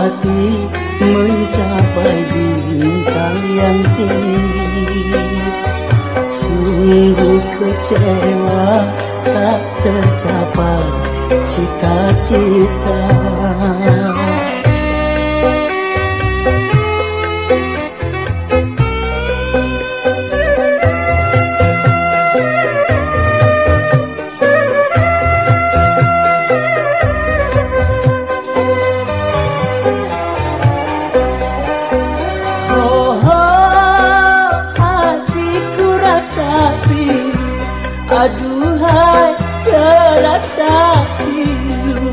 hati mencapai bintang yang tinggi. Sungguh kecewa tak tercapai cita-cita. Aduhai terasa pilu,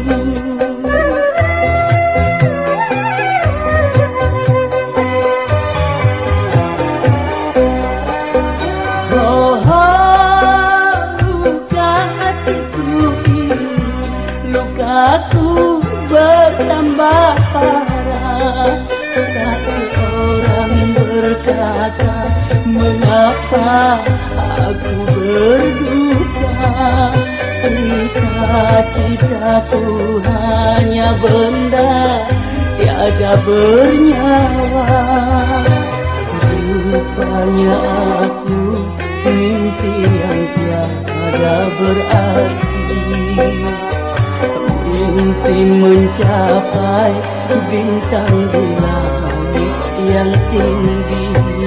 luka hatiku ini, lukaku bertambah parah. Tak seorang berkata mengapa aku berduka. Cita-citaku hanya benda tiada bernyawa. Rupanya aku mimpi yang tiada berarti. Mimpi mencapai bintang di langit yang tinggi.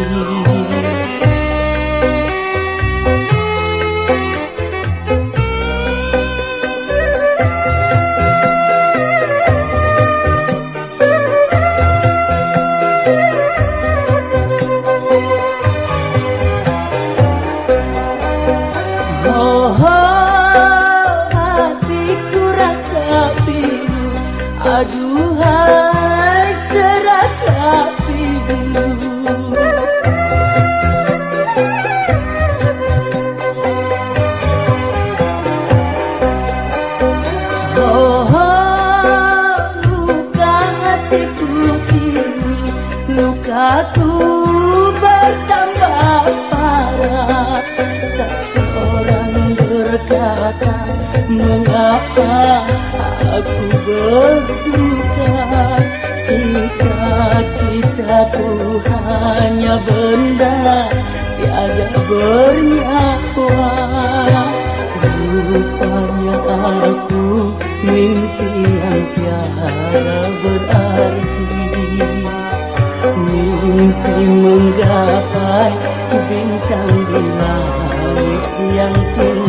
Hatiku rasa pilu, aduhai terasa pilu. Luka hatiku kini, lukaku bertambah parah. Tak seorang berkata mengapa aku berduka. Cita-citaku hanya benda tiada bernyawa. Rupanya aku mimpi yang tiada berarti. Mimpi menggapai bintang di langit yang tinggi.